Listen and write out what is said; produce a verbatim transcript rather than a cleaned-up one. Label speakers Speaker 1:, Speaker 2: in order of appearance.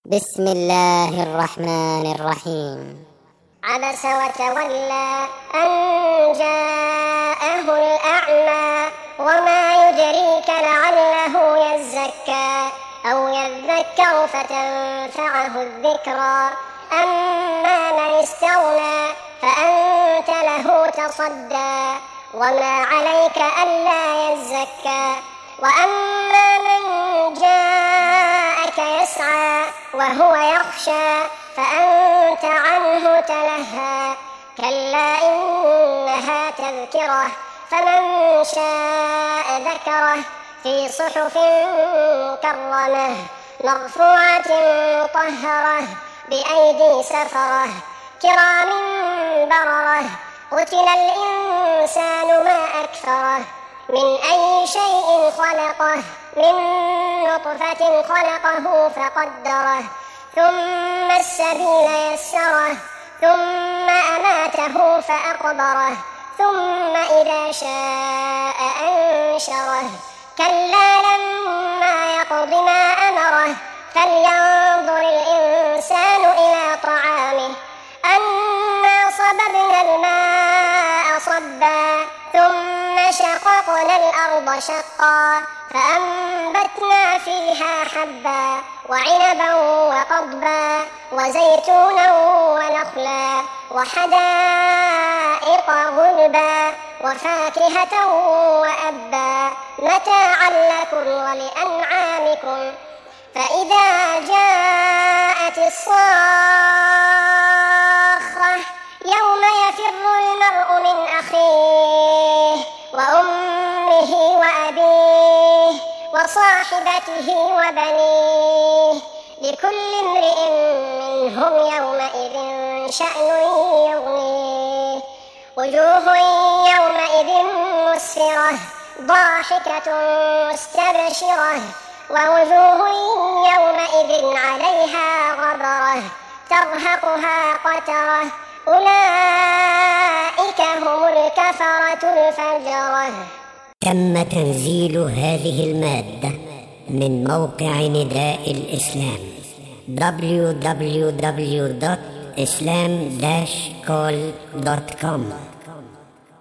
Speaker 1: بسم الله الرحمن الرحيم.
Speaker 2: عبس وتولى أن جاءه الأعمى وما يدريك لعله يزكى أو يذكر فتنفعه الذكرى أما من استغنى فأنت له تصدى وما عليك ألا يزكى وأما من جاءك يسعى وهو يخشى فأنت عنه تلهى كلا إنها تذكرة فمن شاء ذكره في صحف مكرمة مرفوعة مطهرة بأيدي سفرة كرام بررة قتل الإنسان ما أكفره من أي شيء خلقه من نطفة خلقه فقدره ثم السبيل يسره ثم أماته فأقبره ثم إذا شاء أنشره كلا لما يقض ما أمره فلينظر الإنسان إلى طعامه أنا صببنا الماء صبا ثم شققنا الأرض شقا فأنبتنا فيها حبا وعنبا وقضبا وزيتونا ونخلا وحدائق غلبا وفاكهة وأبا متاعا لكم ولأنعامكم فإذا جاءت الصاخة يوم يفر المرء من أخيه وأمه وأبيه وصاحبته وبنيه لكل امرئ منهم يومئذ شأن يغنيه وجوه يومئذ مسفرة ضاحكة مستبشرة ووجوه يومئذ عليها غبرة ترهقها قترة أولئك هم الكفرة الفجرة.
Speaker 1: تم تنزيل هذه المادة من موقع نداء الإسلام دبليو دبليو دبليو دوت islam dash call دوت كوم.